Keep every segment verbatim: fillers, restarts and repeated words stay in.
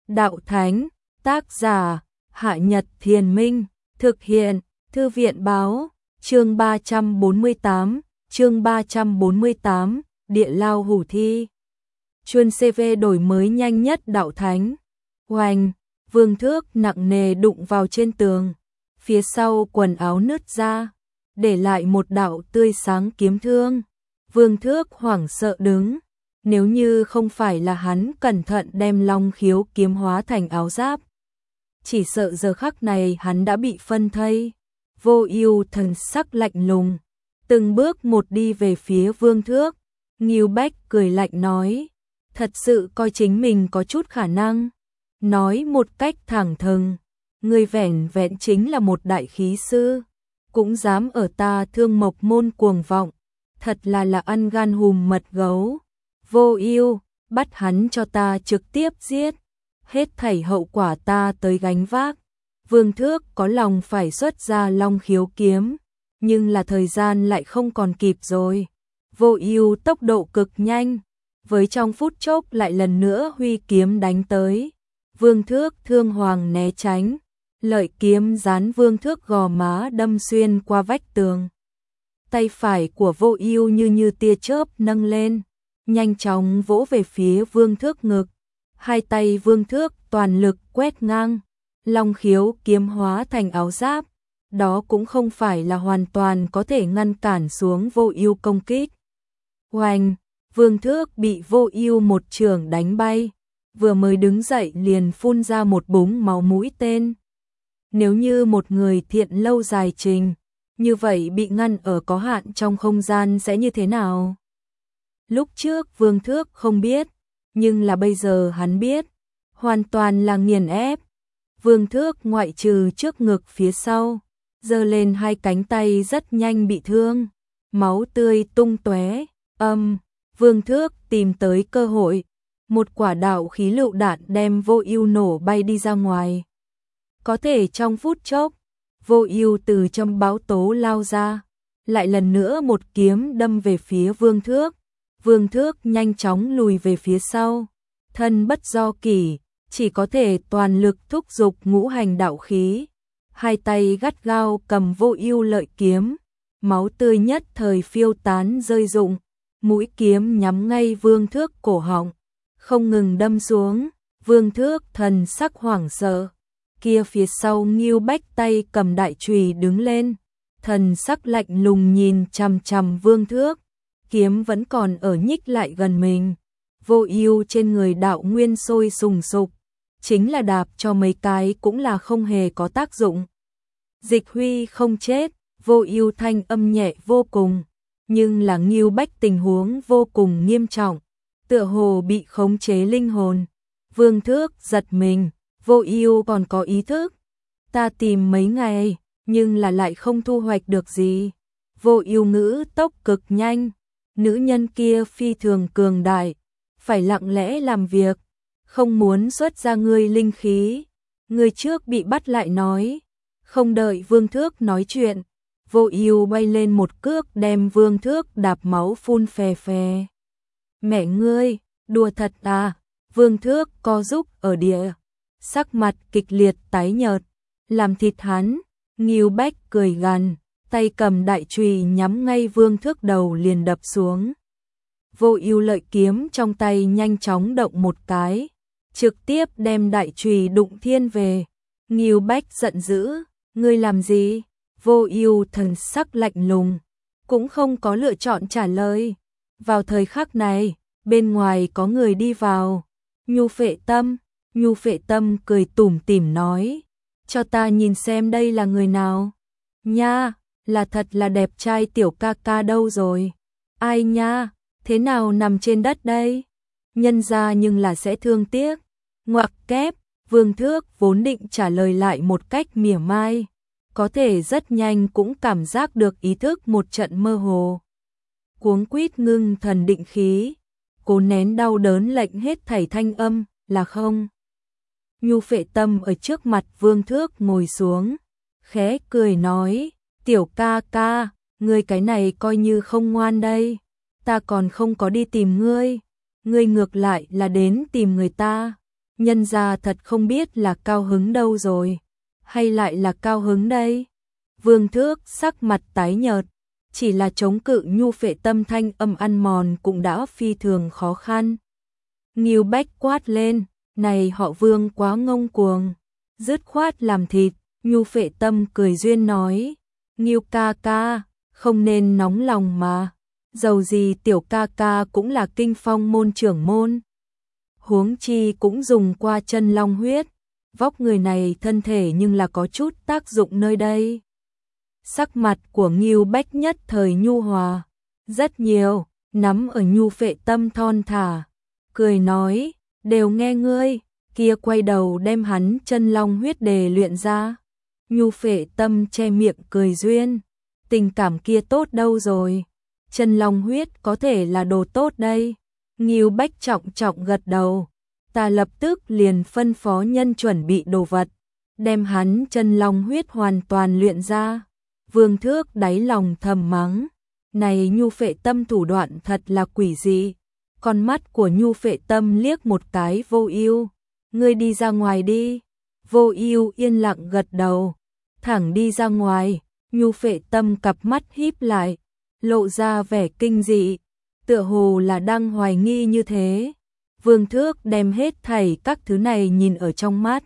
Đạo Thánh, tác giả, Hạ Nhật Thiền Minh, thực hiện, Thư viện Báo, chương ba trăm bốn mươi tám, chương ba trăm bốn mươi tám, Địa Lao Hủ Thi. Chuân xê vê đổi mới nhanh nhất Đạo Thánh. Oanh, vương thước nặng nề đụng vào trên tường, phía sau quần áo nứt ra, để lại một đạo tươi sáng kiếm thương. Vương thước hoảng sợ đứng, nếu như không phải là hắn cẩn thận đem long khiếu kiếm hóa thành áo giáp, chỉ sợ giờ khắc này hắn đã bị phân thây. Vô Ưu thần sắc lạnh lùng, từng bước một đi về phía vương thước. Ngưu Bách cười lạnh nói, thật sự coi chính mình có chút khả năng. Nói một cách thẳng thừng, ngươi vẻn vẹn chính là một đại khí sư, cũng dám ở ta Thương Mộc môn cuồng vọng, thật là là ăn gan hùm mật gấu. Vô Ưu, bắt hắn cho ta trực tiếp giết, hết thảy hậu quả ta tới gánh vác. Vương thước có lòng phải xuất ra long khiếu kiếm, nhưng là thời gian lại không còn kịp rồi. Vô Ưu tốc độ cực nhanh, với trong phút chốc lại lần nữa huy kiếm đánh tới. Vương thước thương hoàng né tránh, lợi kiếm dán vương thước gò má đâm xuyên qua vách tường. Tay phải của Vô Ưu như như tia chớp nâng lên, nhanh chóng vỗ về phía vương thước ngực. Hai tay vương thước toàn lực quét ngang, long khiếu kiếm hóa thành áo giáp, đó cũng không phải là hoàn toàn có thể ngăn cản xuống Vô Ưu công kích. Oanh, vương thước bị Vô Ưu một chưởng đánh bay, vừa mới đứng dậy liền phun ra một búng máu mũi tên. Nếu như một người thiện lâu dài trình, như vậy bị ngăn ở có hạn trong không gian sẽ như thế nào? Lúc trước vương thước không biết, nhưng là bây giờ hắn biết, hoàn toàn là nghiền ép. Vương thước ngoại trừ trước ngực phía sau, giơ lên hai cánh tay rất nhanh bị thương, máu tươi tung tóe. Âm, vương thước tìm tới cơ hội, một quả đạo khí lựu đạn đem Vô Ưu nổ bay đi ra ngoài. Có thể trong phút chốc, Vô Ưu từ trong báo tố lao ra, lại lần nữa một kiếm đâm về phía vương thước. Vương thước nhanh chóng lùi về phía sau, thân bất do kỷ, chỉ có thể toàn lực thúc giục ngũ hành đạo khí. Hai tay gắt gao cầm Vô Ưu lợi kiếm, máu tươi nhất thời phiêu tán rơi rụng, mũi kiếm nhắm ngay vương thước cổ họng, không ngừng đâm xuống. Vương thước thần sắc hoảng sợ, kia phía sau Ngưu Bách tay cầm đại chùy đứng lên, thần sắc lạnh lùng nhìn chằm chằm vương thước, kiếm vẫn còn ở nhích lại gần mình. Vô Ưu trên người đạo nguyên sôi sùng sục, chính là đạp cho mấy cái cũng là không hề có tác dụng. Dịch Huy không chết, Vô Ưu thanh âm nhẹ vô cùng, nhưng là Ngưu Bách tình huống vô cùng nghiêm trọng, tựa hồ bị khống chế linh hồn. Vương thước giật mình, Vô Ưu còn có ý thức. Ta tìm mấy ngày, nhưng là lại không thu hoạch được gì. Vô Ưu ngữ tốc cực nhanh, nữ nhân kia phi thường cường đại, phải lặng lẽ làm việc, không muốn xuất ra ngươi linh khí. Ngươi trước bị bắt lại nói. Không đợi vương thước nói chuyện, Vô Ưu bay lên một cước đem vương thước đạp máu phun phè phè. Mẹ ngươi, đùa thật à? Vương thước co rúm ở địa, sắc mặt kịch liệt tái nhợt, làm thịt hắn. Ngưu Bách cười gằn, tay cầm đại chùy nhắm ngay vương thước đầu liền đập xuống. Vô Ưu lợi kiếm trong tay nhanh chóng động một cái, trực tiếp đem đại chùy đụng thiên về. Ngưu Bách giận dữ, ngươi làm gì? Vô Ưu thần sắc lạnh lùng, cũng không có lựa chọn trả lời. Vào thời khắc này, bên ngoài có người đi vào. Nhu Phệ Tâm, Nhu Phệ Tâm cười tủm tỉm nói, cho ta nhìn xem đây là người nào. Nha, là thật là đẹp trai tiểu ca ca đâu rồi. Ai nha, thế nào nằm trên đất đây? Nhân ra nhưng là sẽ thương tiếc. Ngoặc kép, vương thước vốn định trả lời lại một cách mỉa mai, có thể rất nhanh cũng cảm giác được ý thức một trận mơ hồ. Cuống quýt ngưng thần định khí, cố nén đau đớn lệnh hết thảy thanh âm, là không. Nhu Phệ Tâm ở trước mặt vương thước ngồi xuống, khẽ cười nói, tiểu ca ca, ngươi cái này coi như không ngoan đây, ta còn không có đi tìm ngươi, ngươi ngược lại là đến tìm người ta. nhân gia thật không biết là cao hứng đâu rồi, hay lại là cao hứng đây. Vương Thước sắc mặt tái nhợt, chỉ là chống cự nhu phệ tâm thanh âm ăn mòn cũng đã phi thường khó khăn. Ngưu Bách quát lên, này họ Vương quá ngông cuồng, dứt khoát làm thịt. Nhu phệ tâm cười duyên nói, Ngưu ca ca, không nên nóng lòng mà, dầu gì tiểu ca ca cũng là kinh phong môn trưởng môn. Huống chi cũng dùng qua chân long huyết, vóc người này thân thể nhưng là có chút tác dụng nơi đây. Sắc mặt của Ngưu Bách nhất thời nhu hòa, rất nhiều, nắm ở nhu phệ tâm thon thả, cười nói, đều nghe ngươi, kia quay đầu đem hắn chân long huyết đề luyện ra. Nhu phệ tâm che miệng cười duyên, tình cảm kia tốt đâu rồi, chân long huyết có thể là đồ tốt đây. Ngưu Bách trọng trọng gật đầu, ta lập tức liền phân phó nhân chuẩn bị đồ vật, đem hắn chân long huyết hoàn toàn luyện ra. Vương Thước đáy lòng thầm mắng, này nhu phệ tâm thủ đoạn thật là quỷ dị. Con mắt của nhu phệ tâm liếc một cái Vô Ưu, ngươi đi ra ngoài đi. Vô Ưu yên lặng gật đầu, thẳng đi ra ngoài. Nhu phệ tâm cặp mắt híp lại, lộ ra vẻ kinh dị, tựa hồ là đang hoài nghi như thế. Vương Thước đem hết thảy các thứ này nhìn ở trong mắt,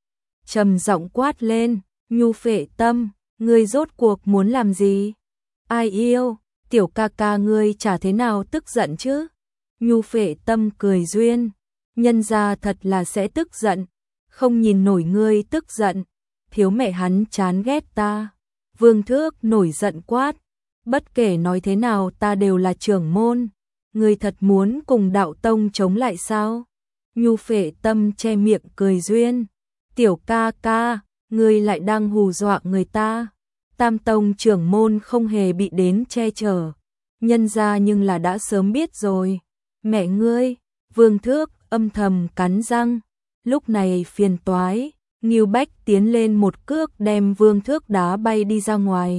trầm giọng quát lên, Nhu phệ tâm, ngươi rốt cuộc muốn làm gì? Ai yêu, tiểu ca ca ngươi chả thế nào tức giận chứ? Nhu phệ tâm cười duyên, nhân gia thật là sẽ tức giận, không nhìn nổi ngươi tức giận, thiếu mẹ hắn chán ghét ta. Vương Thước nổi giận quát, bất kể nói thế nào ta đều là trưởng môn, ngươi thật muốn cùng đạo tông chống lại sao? Nhu phệ tâm che miệng cười duyên, tiểu ca ca, ngươi lại đang hù dọa người ta. Tam tông trưởng môn không hề bị đến che chở, nhân gia nhưng là đã sớm biết rồi. Mẹ ngươi, Vương Thước âm thầm cắn răng, lúc này phiền toái. Ngưu Bách tiến lên một cước đem Vương Thước đá bay đi ra ngoài.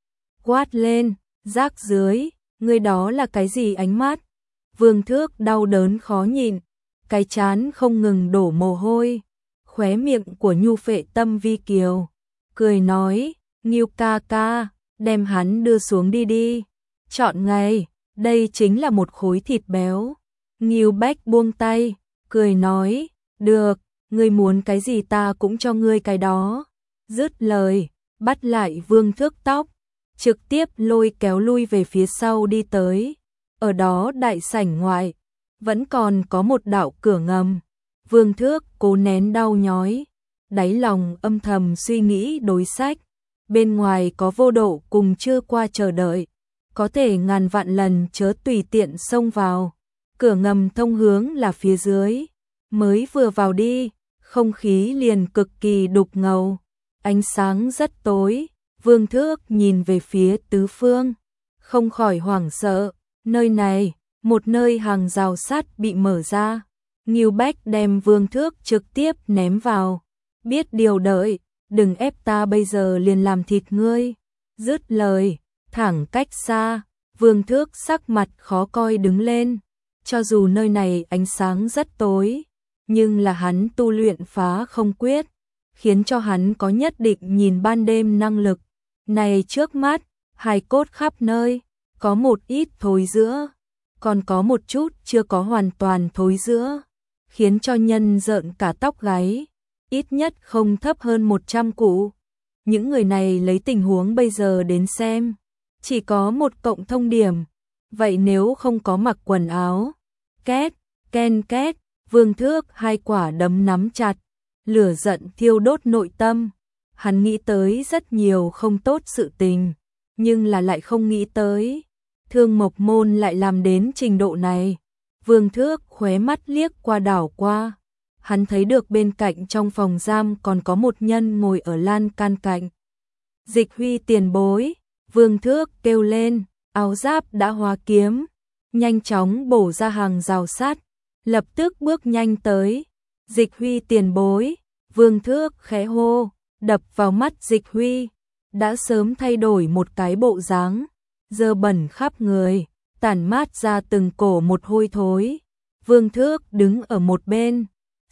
Quát lên, rác dưới, ngươi đó là cái gì ánh mắt? Vương Thước đau đớn khó nhịn, cái trán không ngừng đổ mồ hôi. Khóe miệng của Nhu phệ tâm vi kiều, cười nói, Ngưu ca ca, đem hắn đưa xuống đi đi. Chọn ngày, đây chính là một khối thịt béo. Ngưu Bách buông tay, cười nói, được, ngươi muốn cái gì ta cũng cho ngươi cái đó. Dứt lời, bắt lại Vương Thước tóc, trực tiếp lôi kéo lui về phía sau đi tới. Ở đó đại sảnh ngoại, vẫn còn có một đạo cửa ngầm. Vương Thước cố nén đau nhói, đáy lòng âm thầm suy nghĩ đối sách. Bên ngoài có Vô Độ cùng chưa qua chờ đợi, có thể ngàn vạn lần chớ tùy tiện xông vào. Cửa ngầm thông hướng là phía dưới, mới vừa vào đi, không khí liền cực kỳ đục ngầu, ánh sáng rất tối. Vương Thước nhìn về phía tứ phương, không khỏi hoảng sợ, nơi này, một nơi hàng rào sắt bị mở ra. Ngưu Bách đem Vương Thước trực tiếp ném vào, biết điều đợi, đừng ép ta bây giờ liền làm thịt ngươi. Dứt lời, thẳng cách xa, Vương Thước sắc mặt khó coi đứng lên, cho dù nơi này ánh sáng rất tối, nhưng là hắn tu luyện phá không quyết, khiến cho hắn có nhất định nhìn ban đêm năng lực. Này trước mắt, hài cốt khắp nơi, có một ít thối rữa, còn có một chút chưa có hoàn toàn thối rữa, khiến cho nhân rợn cả tóc gáy, ít nhất không thấp hơn một trăm cụ. Những người này lấy tình huống bây giờ đến xem, chỉ có một cộng thông điểm, vậy nếu không có mặc quần áo, két, ken két, Vương Thước hai quả đấm nắm chặt, lửa giận thiêu đốt nội tâm. Hắn nghĩ tới rất nhiều không tốt sự tình, nhưng là lại không nghĩ tới Thương Mộc Môn lại làm đến trình độ này. Vương Thước khóe mắt liếc qua đảo qua, hắn thấy được bên cạnh trong phòng giam còn có một nhân ngồi ở lan can cạnh. Dịch Huy tiền bối, Vương Thước kêu lên, áo giáp đã hóa kiếm, nhanh chóng bổ ra hàng rào sắt, lập tức bước nhanh tới. Dịch Huy tiền bối, Vương Thước khẽ hô, đập vào mắt Dịch Huy, đã sớm thay đổi một cái bộ dáng, dơ bẩn khắp người, tản mát ra từng cổ một hôi thối. Vương Thước đứng ở một bên,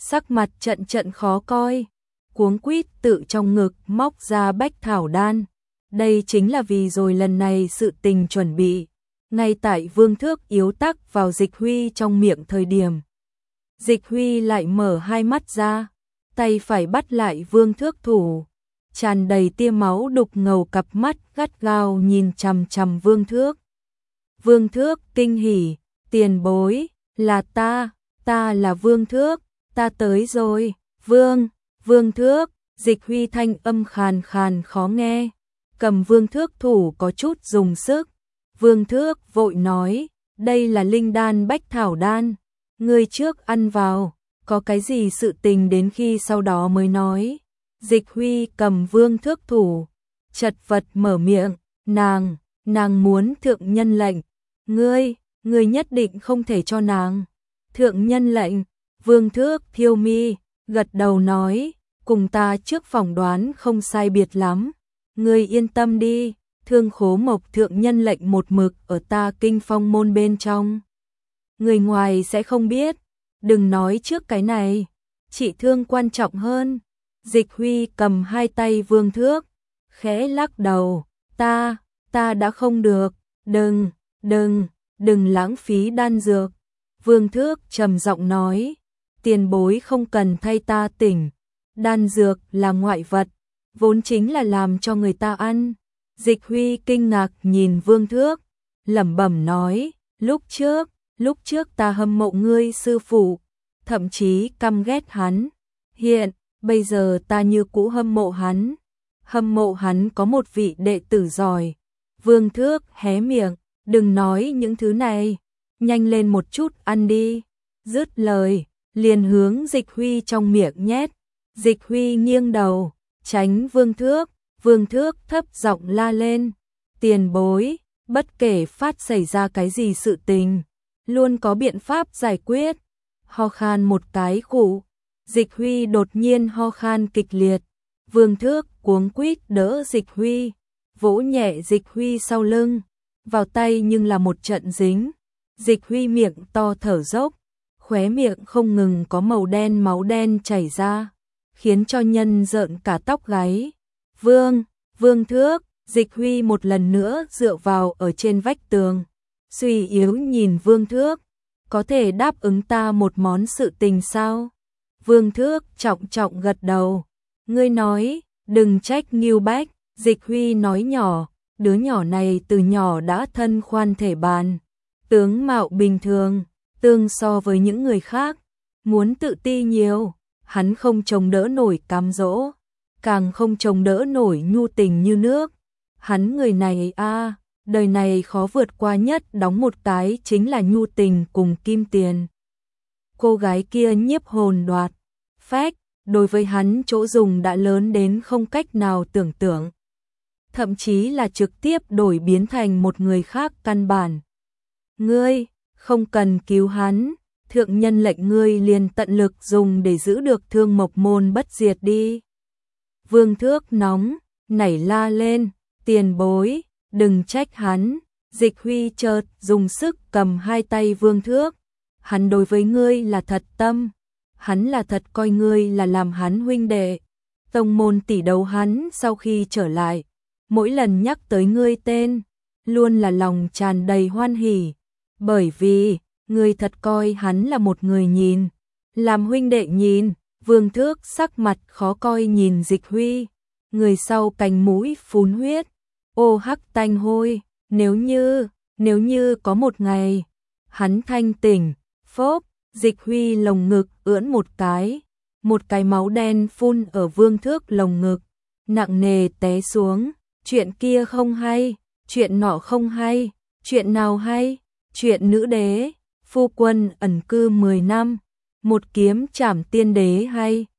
sắc mặt trận trận khó coi, cuống quýt tự trong ngực móc ra bách thảo đan. Đây chính là vì rồi lần này sự tình chuẩn bị. Ngay tại Vương Thước yếu tắc vào Dịch Huy trong miệng thời điểm. Dịch Huy lại mở hai mắt ra, tay phải bắt lại Vương Thước thủ. Tràn đầy tia máu đục ngầu cặp mắt gắt gao nhìn chằm chằm Vương Thước. Vương Thước kinh hỉ, tiền bối, là ta, ta là Vương Thước, ta tới rồi, Vương, Vương Thước, Dịch Huy thanh âm khàn khàn khó nghe, cầm Vương Thước thủ có chút dùng sức. Vương Thước vội nói, đây là linh đan bách thảo đan, ngươi trước ăn vào, có cái gì sự tình đến khi sau đó mới nói. Dịch Huy cầm Vương Thước thủ, chật vật mở miệng, nàng, nàng muốn thượng nhân lệnh, ngươi, ngươi nhất định không thể cho nàng. Thượng nhân lệnh, Vương Thước thiêu mi, gật đầu nói, cùng ta trước phỏng đoán không sai biệt lắm, ngươi yên tâm đi, Thương Khố Mộc thượng nhân lệnh một mực ở ta Kinh Phong môn bên trong. Người ngoài sẽ không biết, đừng nói trước cái này, trị thương quan trọng hơn. Dịch Huy cầm hai tay Vương Thước, khẽ lắc đầu, ta, ta đã không được, đừng, đừng, đừng lãng phí đan dược. Vương Thước trầm giọng nói, tiền bối không cần thay ta tỉnh, đan dược là ngoại vật, vốn chính là làm cho người ta ăn. Dịch Huy kinh ngạc nhìn Vương Thước, lẩm bẩm nói, lúc trước, lúc trước ta hâm mộ ngươi sư phụ, thậm chí căm ghét hắn, hiện, bây giờ ta như cũ hâm mộ hắn, hâm mộ hắn có một vị đệ tử giỏi. Vương Thước hé miệng, đừng nói những thứ này, nhanh lên một chút ăn đi. Dứt lời, liền hướng Dịch Huy trong miệng nhét. Dịch Huy nghiêng đầu, tránh Vương Thước, Vương Thước thấp giọng la lên, tiền bối, bất kể phát xảy ra cái gì sự tình, luôn có biện pháp giải quyết. Ho khan một cái khụ, Dịch Huy đột nhiên ho khan kịch liệt, Vương Thước cuống quýt đỡ Dịch Huy, vỗ nhẹ Dịch Huy sau lưng, vào tay nhưng là một trận dính. Dịch Huy miệng to thở dốc, khóe miệng không ngừng có màu đen máu đen chảy ra, khiến cho nhân rợn cả tóc gáy. Vương, Vương Thước, Dịch Huy một lần nữa dựa vào ở trên vách tường, suy yếu nhìn Vương Thước, có thể đáp ứng ta một món sự tình sao? Vương Thước trọng trọng gật đầu, ngươi nói, đừng trách Ngưu Bách. Dịch Huy nói nhỏ, đứa nhỏ này từ nhỏ đã thân khoan thể bàn, tướng mạo bình thường, tương so với những người khác, muốn tự ti nhiều, hắn không chống đỡ nổi cám dỗ, càng không chống đỡ nổi nhu tình như nước. Hắn người này a, à, đời này khó vượt qua nhất đóng một cái chính là nhu tình cùng kim tiền. Cô gái kia nhiếp hồn đoạt, phách, đối với hắn chỗ dùng đã lớn đến không cách nào tưởng tượng. Thậm chí là trực tiếp đổi biến thành một người khác căn bản. Ngươi, không cần cứu hắn, thượng nhân lệnh ngươi liền tận lực dùng để giữ được Thương Mộc môn bất diệt đi. Vương Thước nóng, nảy la lên, tiền bối, đừng trách hắn. Dịch Huy chợt dùng sức cầm hai tay Vương Thước, hắn đối với ngươi là thật tâm, hắn là thật coi ngươi là làm hắn huynh đệ. Tông môn tỷ đấu hắn sau khi trở lại, mỗi lần nhắc tới ngươi tên, luôn là lòng tràn đầy hoan hỉ, bởi vì ngươi thật coi hắn là một người nhìn, làm huynh đệ nhìn. Vương Thước sắc mặt khó coi nhìn Dịch Huy, người sau cành mũi phun huyết, ô hắc tanh hôi, nếu như, nếu như có một ngày, hắn thanh tỉnh, phốp, Dịch Huy lồng ngực ưỡn một cái, một cái máu đen phun ở Vương Thước lồng ngực, nặng nề té xuống. Chuyện kia không hay, chuyện nọ không hay, chuyện nào hay, chuyện nữ đế, phu quân ẩn cư mười năm, một kiếm trảm tiên đế hay,